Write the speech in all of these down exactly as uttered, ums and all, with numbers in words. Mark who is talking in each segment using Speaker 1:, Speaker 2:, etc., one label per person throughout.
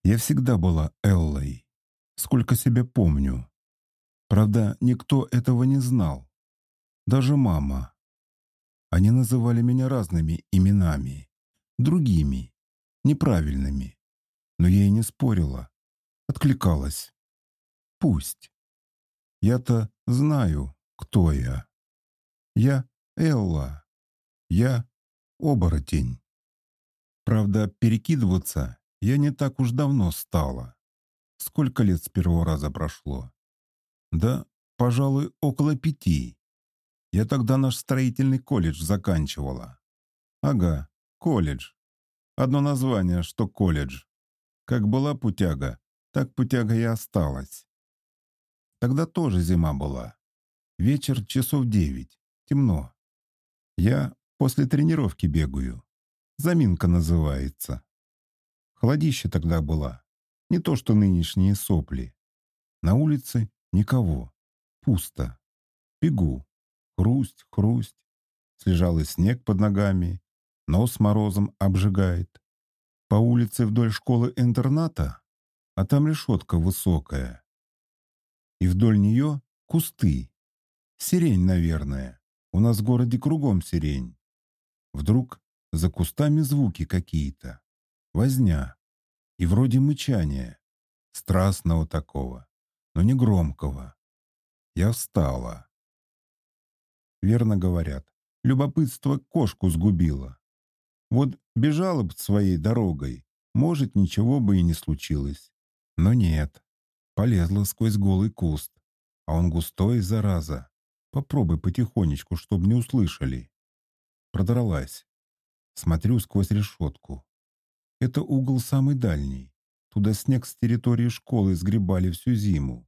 Speaker 1: Я всегда была Эллой, сколько себя помню. Правда, никто этого не знал. Даже мама. Они называли меня разными именами, другими, неправильными. Но я и не спорила, откликалась. Пусть. Я-то знаю, кто я. Я Элла. Я оборотень. Правда, перекидываться я не так уж давно стала. Сколько лет с первого раза прошло? Да, пожалуй, около пяти. Я тогда наш строительный колледж заканчивала. Ага, колледж. Одно название, что колледж. Как была путяга, так путяга и осталась. Тогда тоже зима была. Вечер часов девять. Темно. Я после тренировки бегаю. Заминка называется. Холодище тогда была. Не то что нынешние сопли. На улице никого. Пусто. Бегу. Хрусть, хрусть. Слежалый снег под ногами. Нос морозом обжигает. По улице вдоль школы-интерната, а там решетка высокая. И вдоль нее кусты. Сирень, наверное. У нас в городе кругом сирень. Вдруг за кустами звуки какие-то. Возня. И вроде мычания. Страстного такого, но не громкого. Я встала. Верно говорят, любопытство кошку сгубило. Вот бежала бы своей дорогой, может, ничего бы и не случилось. Но нет. Полезла сквозь голый куст. А он густой, зараза. Попробуй потихонечку, чтобы не услышали. Продралась. Смотрю сквозь решетку. Это угол самый дальний. Туда снег с территории школы сгребали всю зиму.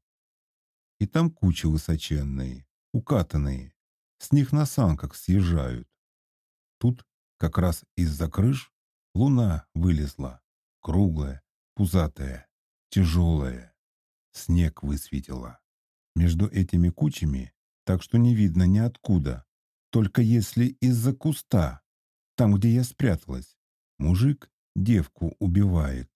Speaker 1: И там кучи высоченные, укатанные. С них на санках съезжают. Тут как раз из-за крыш луна вылезла. Круглая, пузатая, тяжелая. Снег высветила. Между этими кучами, так что не видно ниоткуда. Только если из-за куста, там, где я спряталась, мужик девку убивает.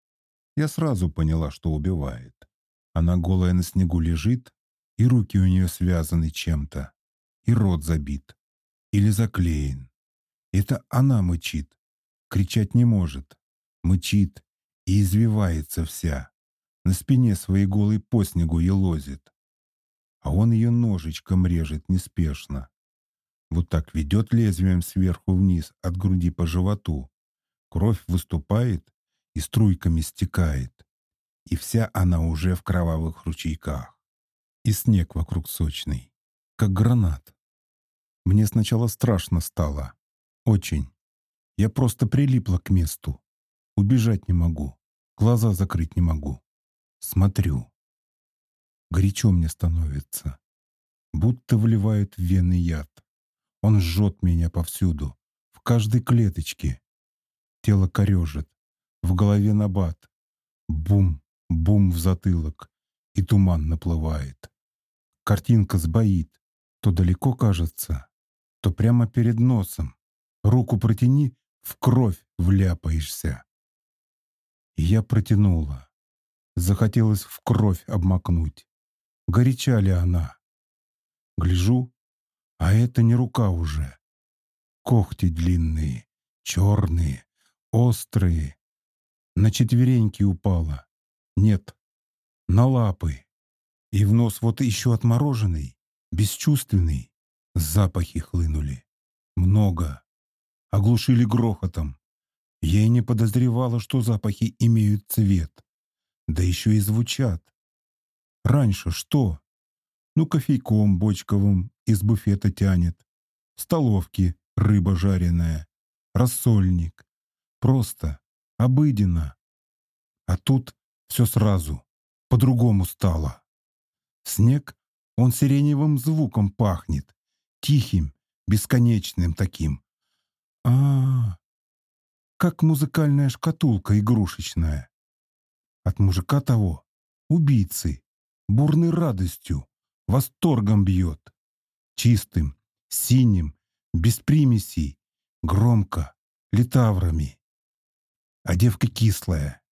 Speaker 1: Я сразу поняла, что убивает. Она голая на снегу лежит, и руки у нее связаны чем-то, и рот забит, или заклеен. Это она мычит, кричать не может. Мычит и извивается вся, на спине своей голой по снегу елозит. А он ее ножичком режет неспешно. Вот так ведет лезвием сверху вниз от груди по животу. Кровь выступает и струйками стекает. И вся она уже в кровавых ручейках. И снег вокруг сочный, как гранат. Мне сначала страшно стало. Очень. Я просто прилипла к месту. Убежать не могу. Глаза закрыть не могу. Смотрю. Горячо мне становится. Будто вливают в вены яд. Он жжет меня повсюду. В каждой клеточке. Тело корежит. В голове набат. Бум, бум в затылок. И туман наплывает. Картинка сбоит. То далеко кажется, то прямо перед носом. Руку протяни, в кровь вляпаешься. И я протянула. Захотелось в кровь обмакнуть. Горяча ли она? Гляжу, а это не рука уже. Когти длинные, черные, острые. На четвереньки упала. Нет, на лапы. И в нос вот еще отмороженный, бесчувственный. Запахи хлынули. Много. Оглушили грохотом. Я и не подозревала, что запахи имеют цвет. Да еще и звучат. Раньше что? Ну, кофейком бочковым из буфета тянет. В столовке рыба жареная. Рассольник. Просто, обыденно. А тут все сразу, по-другому стало. Снег, он сиреневым звуком пахнет. Тихим, бесконечным таким. А, -а, -а как музыкальная шкатулка игрушечная. От мужика того, убийцы, бурной радостью, восторгом бьет. Чистым, синим, без примесей, громко, литаврами. А девка кислая.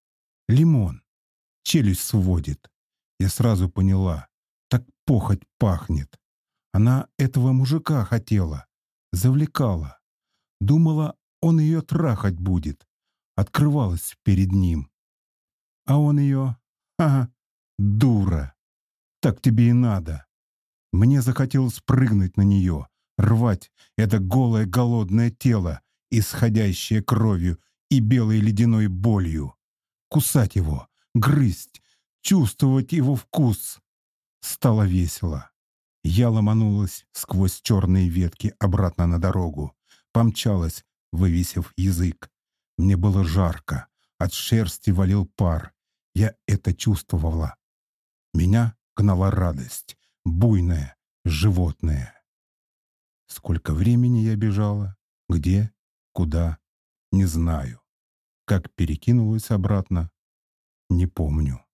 Speaker 1: Лимон. Челюсть сводит. Я сразу поняла. Так похоть пахнет. Она этого мужика хотела. Завлекала. Думала, он ее трахать будет. Открывалась перед ним. А он ее... Ага, дура. Так тебе и надо. Мне захотелось прыгнуть на нее, рвать это голое голодное тело, исходящее кровью и белой ледяной болью. Кусать его, грызть, чувствовать его вкус. Стало весело. Я ломанулась сквозь черные ветки обратно на дорогу. Помчалась, вывесив язык. Мне было жарко. От шерсти валил пар. Я это чувствовала. Меня гнала радость. Буйная, животное. Сколько времени я бежала? Где? Куда? Не знаю. Как перекинулась обратно? Не помню.